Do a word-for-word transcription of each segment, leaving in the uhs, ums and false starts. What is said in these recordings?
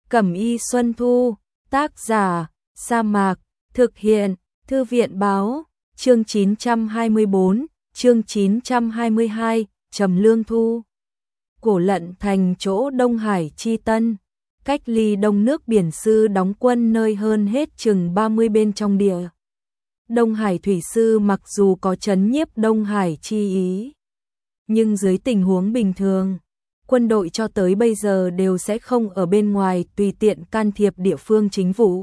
Cẩm y Xuân Thu, tác giả, Sa Mạc, thực hiện, Thư viện báo, chương chín trăm hai mươi bốn, chương chín trăm hai mươi hai, Trầm Lương Thu. Cổ Lận Thành chỗ Đông Hải chi tân, cách ly đông nước biển sư đóng quân nơi hơn hết chừng ba mươi bên trong địa. Đông Hải thủy sư mặc dù có trấn nhiếp Đông Hải chi ý, nhưng dưới tình huống bình thường, quân đội cho tới bây giờ đều sẽ không ở bên ngoài tùy tiện can thiệp địa phương chính vụ.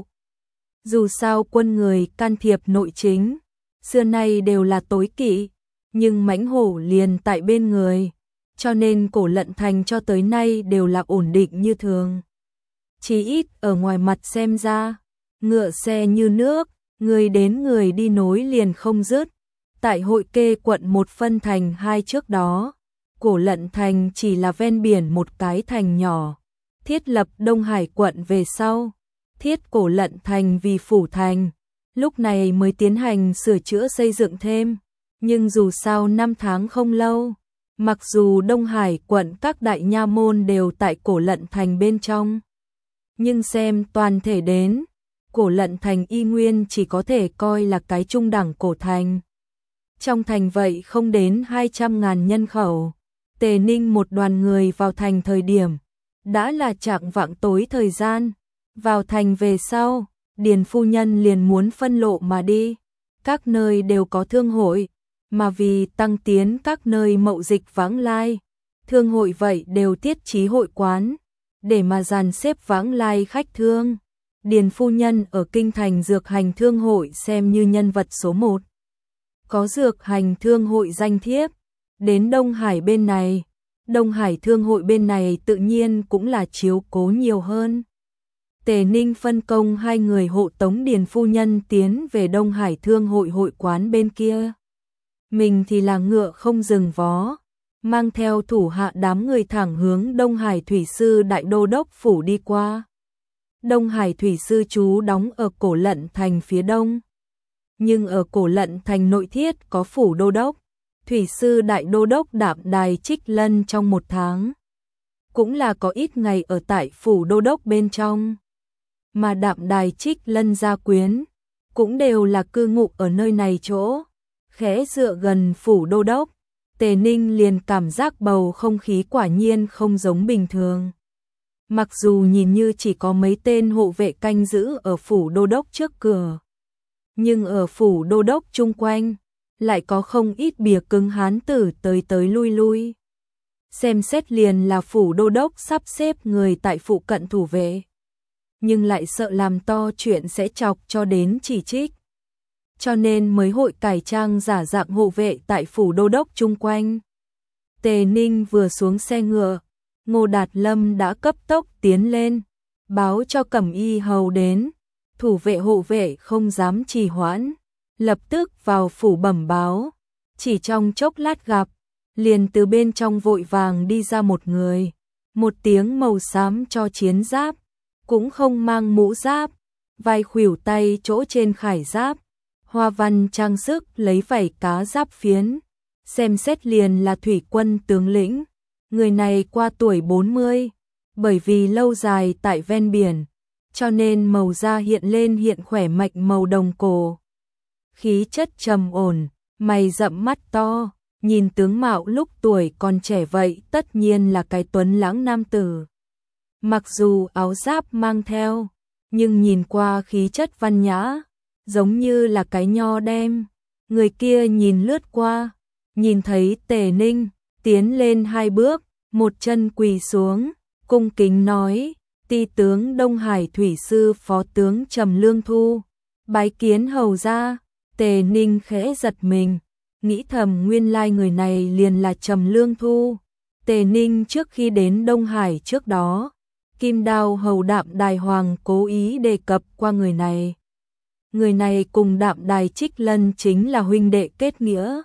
Dù sao quân người can thiệp nội chính, xưa nay đều là tối kỵ, nhưng mãnh hổ liền tại bên người, cho nên Cổ Lận Thành cho tới nay đều là ổn định như thường. Chỉ ít ở ngoài mặt xem ra, ngựa xe như nước, người đến người đi nối liền không dứt. Tại hội kê quận một phân thành hai trước đó, Cổ Lận Thành chỉ là ven biển một cái thành nhỏ, thiết lập Đông Hải quận về sau, thiết Cổ Lận Thành vì phủ thành, lúc này mới tiến hành sửa chữa xây dựng thêm, nhưng dù sao năm tháng không lâu, mặc dù Đông Hải quận các đại nha môn đều tại Cổ Lận Thành bên trong, nhưng xem toàn thể đến, Cổ Lận Thành y nguyên chỉ có thể coi là cái trung đẳng cổ thành. Trong thành vậy không đến hai trăm ngàn nhân khẩu, Tề Ninh một đoàn người vào thành thời điểm, đã là chạng vạng tối thời gian, vào thành về sau, Điền phu nhân liền muốn phân lộ mà đi, các nơi đều có thương hội, mà vì tăng tiến các nơi mậu dịch vãng lai, thương hội vậy đều thiết trí hội quán, để mà dàn xếp vãng lai khách thương. Điền phu nhân ở kinh thành dược hành thương hội xem như nhân vật số một. Có dược hành thương hội danh thiếp, đến Đông Hải bên này, Đông Hải thương hội bên này tự nhiên cũng là chiếu cố nhiều hơn. Tề Ninh phân công hai người hộ tống Điền phu nhân tiến về Đông Hải thương hội hội quán bên kia. Mình thì là ngựa không dừng vó, mang theo thủ hạ đám người thẳng hướng Đông Hải thủy sư đại đô đốc phủ đi qua. Đông Hải thủy sư trú đóng ở Cổ Lận Thành phía đông. Nhưng ở Cổ Lận Thành nội thiết có phủ đô đốc, thủy sư đại đô đốc Đạm Đài Trích Lân trong một tháng. Cũng là có ít ngày ở tại phủ đô đốc bên trong. Mà Đạm Đài Trích Lân gia quyến, cũng đều là cư ngụ ở nơi này chỗ. Khẽ dựa gần phủ đô đốc, Tề Ninh liền cảm giác bầu không khí quả nhiên không giống bình thường. Mặc dù nhìn như chỉ có mấy tên hộ vệ canh giữ ở phủ đô đốc trước cửa, nhưng ở phủ đô đốc chung quanh, lại có không ít bìa cứng hán tử tới tới lui lui. Xem xét liền là phủ đô đốc sắp xếp người tại phụ cận thủ vệ, nhưng lại sợ làm to chuyện sẽ chọc cho đến chỉ trích. Cho nên mới hội cải trang giả dạng hộ vệ tại phủ đô đốc chung quanh. Tề Ninh vừa xuống xe ngựa, Ngô Đạt Lâm đã cấp tốc tiến lên, báo cho Cẩm y hầu đến, thủ vệ hộ vệ không dám trì hoãn, lập tức vào phủ bẩm báo, chỉ trong chốc lát gặp, liền từ bên trong vội vàng đi ra một người, một tiếng màu xám cho chiến giáp, cũng không mang mũ giáp, vai khuỷu tay chỗ trên khải giáp, hoa văn trang sức lấy vảy cá giáp phiến, xem xét liền là thủy quân tướng lĩnh. Người này qua tuổi bốn mươi, bởi vì lâu dài tại ven biển, cho nên màu da hiện lên hiện khỏe mạnh màu đồng cổ. Khí chất trầm ổn, mày rậm mắt to, nhìn tướng mạo lúc tuổi còn trẻ vậy tất nhiên là cái tuấn lãng nam tử. Mặc dù áo giáp mang theo, nhưng nhìn qua khí chất văn nhã, giống như là cái nho đem. Người kia nhìn lướt qua, nhìn thấy Tề Ninh, tiến lên hai bước, một chân quỳ xuống, cung kính nói, ti tướng Đông Hải thủy sư phó tướng Trầm Lương Thu, bái kiến hầu ra. Tề Ninh khẽ giật mình, nghĩ thầm nguyên lai người này liền là Trầm Lương Thu. Tề Ninh trước khi đến Đông Hải trước đó, Kim Đao hầu Đạm Đài Hoàng cố ý đề cập qua người này. Người này cùng Đạm Đài Trích Lân chính là huynh đệ kết nghĩa,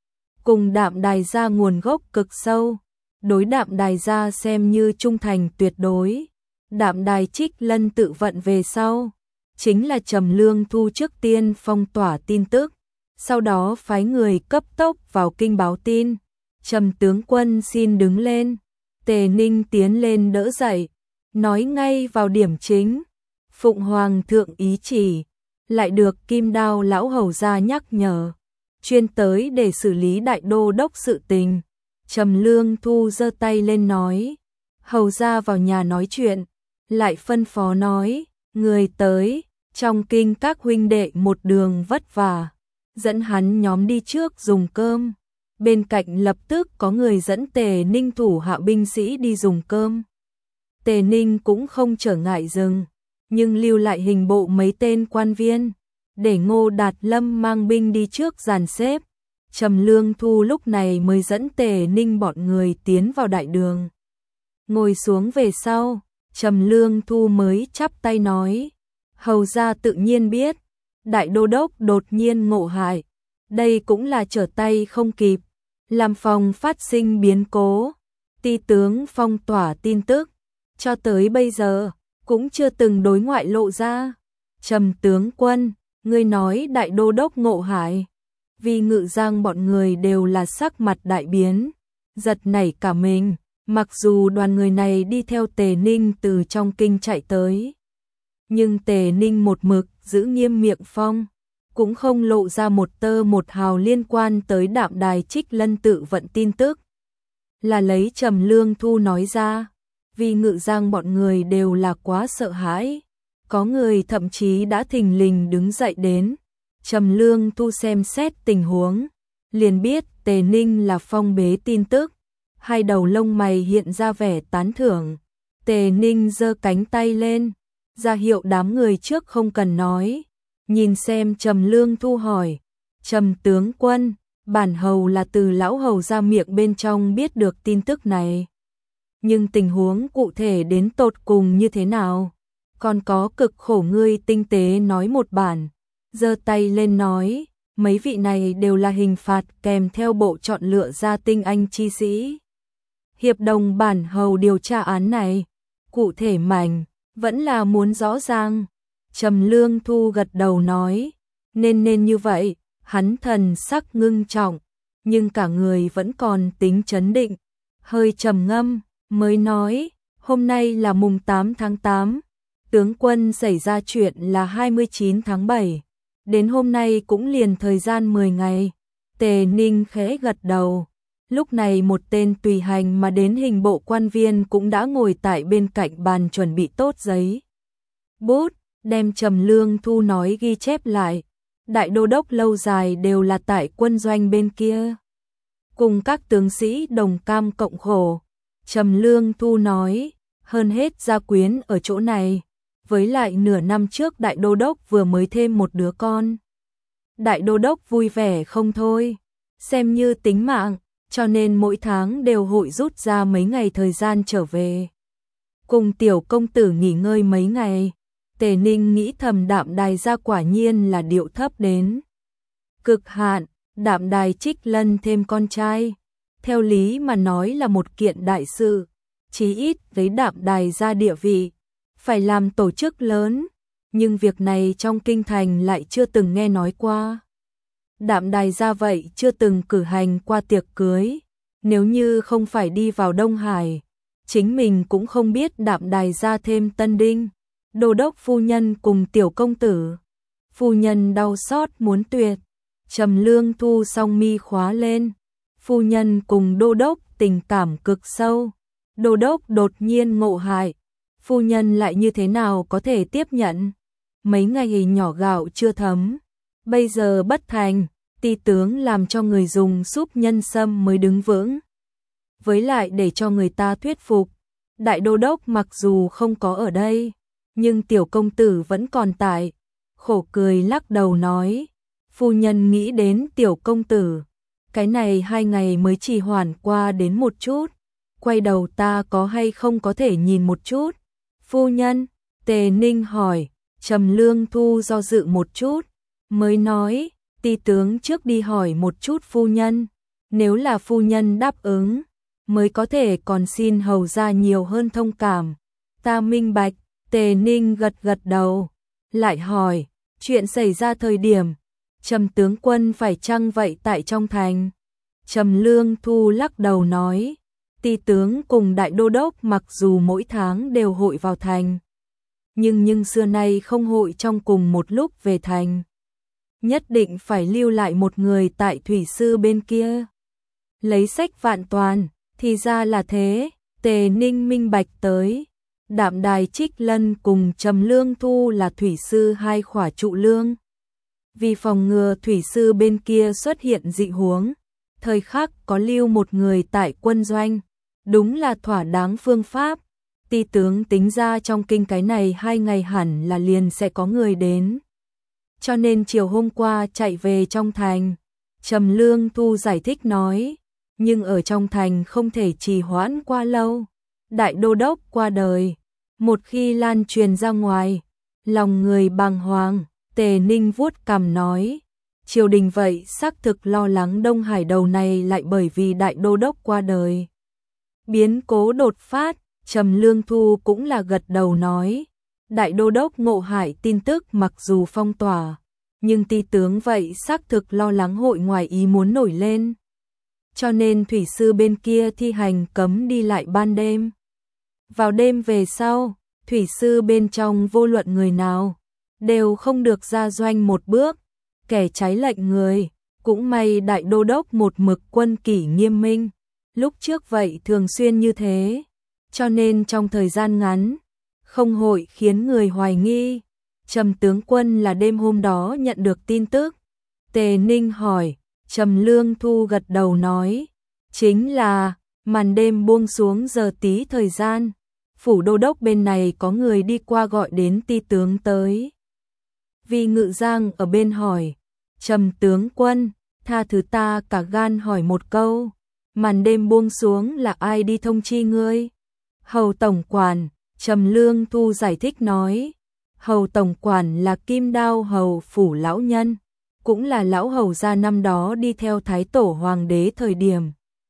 cùng Đạm Đài gia nguồn gốc cực sâu, đối Đạm Đài gia xem như trung thành tuyệt đối. Đạm Đài Trích Lân tự vận về sau, chính là Trầm Lương Thu trước tiên phong tỏa tin tức, sau đó phái người cấp tốc vào kinh báo tin. Trầm tướng quân xin đứng lên. Tề Ninh tiến lên đỡ dậy, nói ngay vào điểm chính. Phụng Hoàng thượng ý chỉ, lại được Kim Đao lão hầu gia nhắc nhở, chuyên tới để xử lý đại đô đốc sự tình. Trầm Lương Thu giơ tay lên nói, hầu gia vào nhà nói chuyện, lại phân phó nói, người tới, trong kinh các huynh đệ một đường vất vả, dẫn hắn nhóm đi trước dùng cơm. Bên cạnh lập tức có người dẫn Tề Ninh thủ hạ binh sĩ đi dùng cơm. Tề Ninh cũng không trở ngại dừng, nhưng lưu lại hình bộ mấy tên quan viên, để Ngô Đạt Lâm mang binh đi trước dàn xếp. Trầm Lương Thu lúc này mới dẫn Tề Ninh bọn người tiến vào đại đường. Ngồi xuống về sau, Trầm Lương Thu mới chắp tay nói, hầu gia tự nhiên biết, đại đô đốc đột nhiên ngộ hại, đây cũng là trở tay không kịp, làm phòng phát sinh biến cố, ti tướng phong tỏa tin tức, cho tới bây giờ cũng chưa từng đối ngoại lộ ra. Trầm tướng quân, ngươi nói đại đô đốc ngộ hại, vì Ngự Giang bọn người đều là sắc mặt đại biến, giật nảy cả mình, mặc dù đoàn người này đi theo Tề Ninh từ trong kinh chạy tới, nhưng Tề Ninh một mực giữ nghiêm miệng phong, cũng không lộ ra một tơ một hào liên quan tới Đạm Đài Trích Lân tự vận tin tức. Là lấy Trầm Lương Thu nói ra, vì Ngự Giang bọn người đều là quá sợ hãi, có người thậm chí đã thình lình đứng dậy đến. Trầm Lương Thu xem xét tình huống, liền biết Tề Ninh là phong bế tin tức, hai đầu lông mày hiện ra vẻ tán thưởng. Tề Ninh giơ cánh tay lên, ra hiệu đám người trước không cần nói, nhìn xem Trầm Lương Thu hỏi, Trầm tướng quân, bản hầu là từ lão hầu ra miệng bên trong biết được tin tức này, nhưng tình huống cụ thể đến tột cùng như thế nào, còn có cực khổ ngươi tinh tế nói một bản. Giơ tay lên nói, mấy vị này đều là hình phạt kèm theo bộ chọn lựa ra tinh anh chi sĩ. Hiệp đồng bản hầu điều tra án này, cụ thể mảnh, vẫn là muốn rõ ràng. Trầm Lương Thu gật đầu nói, nên nên như vậy, hắn thần sắc ngưng trọng, nhưng cả người vẫn còn tính trấn định, hơi trầm ngâm, mới nói, hôm nay là mùng tám tháng tám, tướng quân xảy ra chuyện là hai mươi chín tháng bảy. Đến hôm nay cũng liền thời gian mười ngày. Tề Ninh khẽ gật đầu. Lúc này một tên tùy hành mà đến hình bộ quan viên cũng đã ngồi tại bên cạnh bàn chuẩn bị tốt giấy bút, đem Trầm Lương Thu nói ghi chép lại. Đại đô đốc lâu dài đều là tại quân doanh bên kia, cùng các tướng sĩ đồng cam cộng khổ. Trầm Lương Thu nói, hơn hết gia quyến ở chỗ này. Với lại nửa năm trước đại đô đốc vừa mới thêm một đứa con. Đại đô đốc vui vẻ không thôi, xem như tính mạng, cho nên mỗi tháng đều hội rút ra mấy ngày thời gian trở về. Cùng tiểu công tử nghỉ ngơi mấy ngày. Tề Ninh nghĩ thầm Đạm Đài gia quả nhiên là điệu thấp đến cực hạn. Đạm Đài Trích Lân thêm con trai, theo lý mà nói là một kiện đại sự, chí ít với Đạm Đài gia địa vị phải làm tổ chức lớn, nhưng việc này trong kinh thành lại chưa từng nghe nói qua. Đạm Đài gia vậy chưa từng cử hành qua tiệc cưới, nếu như không phải đi vào Đông Hải, chính mình cũng không biết Đạm Đài gia thêm tân đinh, đô đốc phu nhân cùng tiểu công tử. Phu nhân đau xót muốn tuyệt. Trầm Lương Thu song mi khóa lên, phu nhân cùng đô đốc tình cảm cực sâu, đô đốc đột nhiên ngộ hại, phu nhân lại như thế nào có thể tiếp nhận. Mấy ngày nhỏ gạo chưa thấm, bây giờ bất thành, ti tướng làm cho người dùng súp nhân sâm mới đứng vững. Với lại để cho người ta thuyết phục, đại đô đốc mặc dù không có ở đây, nhưng tiểu công tử vẫn còn tại. Khổ cười lắc đầu nói, phu nhân nghĩ đến tiểu công tử, cái này hai ngày mới trì hoãn qua đến một chút, quay đầu ta có hay không có thể nhìn một chút. Phu nhân, Tề Ninh hỏi. Trầm Lương Thu do dự một chút, mới nói, ti tướng trước đi hỏi một chút phu nhân, nếu là phu nhân đáp ứng, mới có thể còn xin hầu ra nhiều hơn thông cảm. Ta minh bạch. Tề Ninh gật gật đầu, lại hỏi, chuyện xảy ra thời điểm, Trầm tướng quân phải chăng vậy tại trong thành? Trầm Lương Thu lắc đầu nói, Ti tướng cùng đại đô đốc mặc dù mỗi tháng đều hội vào thành, nhưng nhưng xưa nay không hội trong cùng một lúc về thành. Nhất định phải lưu lại một người tại thủy sư bên kia. Lấy sách vạn toàn, thì ra là thế, Tề Ninh minh bạch tới. Đạm Đài Trích Lân cùng Trầm Lương Thu là thủy sư hai khỏa trụ lương. Vì phòng ngừa thủy sư bên kia xuất hiện dị huống, thời khắc có lưu một người tại quân doanh, đúng là thỏa đáng phương pháp. Ti tướng tính ra trong kinh cái này hai ngày hẳn là liền sẽ có người đến. Cho nên chiều hôm qua chạy về trong thành. Trầm Lương Thu giải thích nói, nhưng ở trong thành không thể trì hoãn qua lâu. Đại đô đốc qua đời, một khi lan truyền ra ngoài, lòng người bàng hoàng. Tề Ninh vuốt cằm nói, triều đình vậy xác thực lo lắng Đông Hải đầu này lại bởi vì đại đô đốc qua đời. Biến cố đột phát. Trầm Lương Thu cũng là gật đầu nói, đại đô đốc ngộ hại tin tức mặc dù phong tỏa, nhưng ti tướng vậy xác thực lo lắng hội ngoài ý muốn nổi lên. Cho nên thủy sư bên kia thi hành cấm đi lại ban đêm. Vào đêm về sau, thủy sư bên trong vô luận người nào, đều không được ra doanh một bước, kẻ trái lệnh người, cũng may đại đô đốc một mực quân kỷ nghiêm minh, lúc trước vậy thường xuyên như thế. Cho nên trong thời gian ngắn, không hội khiến người hoài nghi. Trầm tướng quân là đêm hôm đó nhận được tin tức. Tề Ninh hỏi, Trầm Lương Thu gật đầu nói, chính là màn đêm buông xuống giờ tí thời gian. Phủ đô đốc bên này có người đi qua gọi đến ti tướng tới. Vì Ngự Giang ở bên hỏi, Trầm tướng quân, tha thứ ta cả gan hỏi một câu, màn đêm buông xuống là ai đi thông chi ngươi? Hầu tổng quản, Trầm Lương Thu giải thích nói, Hầu tổng quản là Kim Đao hầu phủ lão nhân, cũng là lão hầu gia năm đó đi theo thái tổ hoàng đế thời điểm.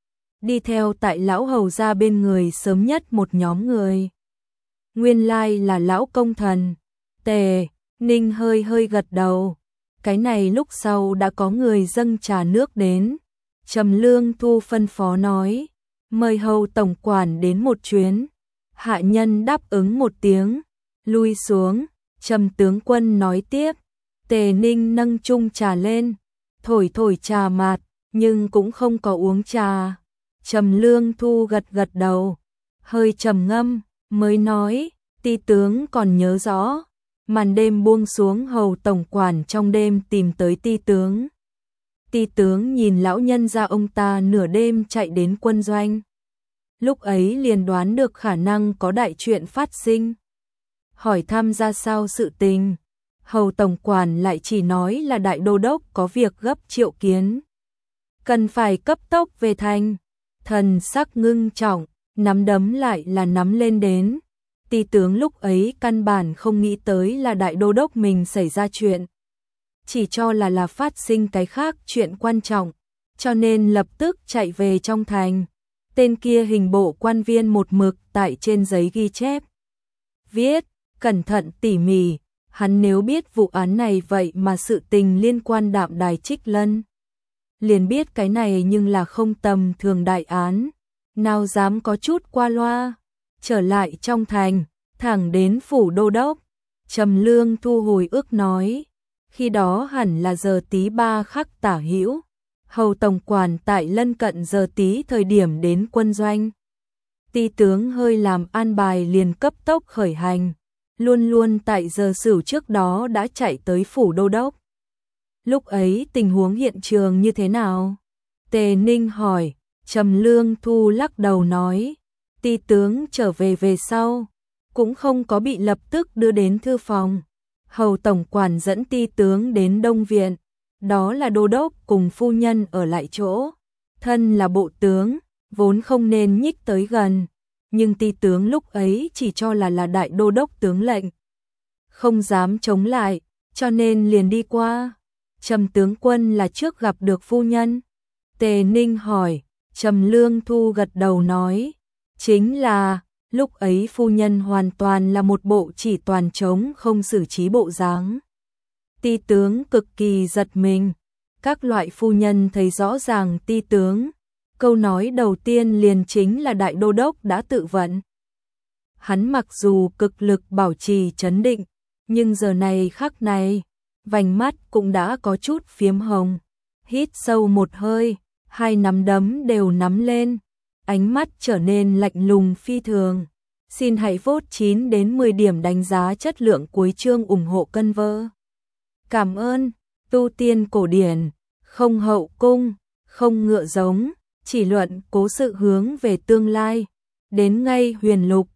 Đi theo tại lão hầu gia bên người sớm nhất một nhóm người. Nguyên lai là lão công thần. Tề Ninh hơi hơi gật đầu. Cái này lúc sau đã có người dâng trà nước đến. Trầm Lương Thu phân phó nói, mời hầu tổng quản đến một chuyến. Hạ nhân đáp ứng một tiếng, lui xuống. Trầm tướng quân nói tiếp, Tề Ninh nâng chung trà lên, thổi thổi trà mạt, nhưng cũng không có uống trà. Trầm Lương Thu gật gật đầu, hơi trầm ngâm, mới nói, ti tướng còn nhớ rõ, màn đêm buông xuống hầu tổng quản trong đêm tìm tới ti tướng. Ti tướng nhìn lão nhân gia ông ta nửa đêm chạy đến quân doanh. Lúc ấy liền đoán được khả năng có đại chuyện phát sinh. Hỏi thăm ra sao sự tình, hầu tổng quản lại chỉ nói là đại đô đốc có việc gấp triệu kiến, cần phải cấp tốc về thành. Thần sắc ngưng trọng, nắm đấm lại là nắm lên đến. Ti tướng lúc ấy căn bản không nghĩ tới là đại đô đốc mình xảy ra chuyện, chỉ cho là là phát sinh cái khác chuyện quan trọng, cho nên lập tức chạy về trong thành. Tên kia hình bộ quan viên một mực tại trên giấy ghi chép, viết cẩn thận tỉ mỉ. Hắn nếu biết vụ án này vậy mà sự tình liên quan Đạm Đài Trích Lân, liền biết cái này nhưng là không tầm thường đại án, nào dám có chút qua loa. Trở lại trong thành, thẳng đến phủ đô đốc. Trầm Lương Thu hồi ức nói, khi đó hẳn là giờ tí ba khắc tả hữu. Hầu tổng quản tại lân cận giờ tí thời điểm đến quân doanh. Ti tướng hơi làm an bài liền cấp tốc khởi hành, luôn luôn tại giờ sửu trước đó đã chạy tới phủ đô đốc. Lúc ấy tình huống hiện trường như thế nào? Tề Ninh hỏi. Trầm Lương Thu lắc đầu nói, ti tướng trở về về sau, cũng không có bị lập tức đưa đến thư phòng. Hầu tổng quản dẫn ti tướng đến Đông Viện, đó là đô đốc cùng phu nhân ở lại chỗ. Thân là bộ tướng, vốn không nên nhích tới gần, nhưng ti tướng lúc ấy chỉ cho là là đại đô đốc tướng lệnh, không dám chống lại, cho nên liền đi qua. Trầm tướng quân là trước gặp được phu nhân? Tề Ninh hỏi. Trầm Lương Thu gật đầu nói, chính là, lúc ấy phu nhân hoàn toàn là một bộ chỉ toàn trống không xử trí bộ dáng. Ti tướng cực kỳ giật mình, các loại phu nhân thấy rõ ràng ti tướng Câu nói đầu tiên liền chính là đại đô đốc đã tự vận. Hắn mặc dù cực lực bảo trì trấn định, nhưng giờ này khắc này, vành mắt cũng đã có chút phiếm hồng. Hít sâu một hơi, hai nắm đấm đều nắm lên, ánh mắt trở nên lạnh lùng phi thường. Xin hãy vote chín đến mười điểm đánh giá chất lượng cuối chương ủng hộ cân vơ. Cảm ơn, tu tiên cổ điển, không hậu cung, không ngựa giống, chỉ luận cố sự hướng về tương lai. Đến ngay huyền lục,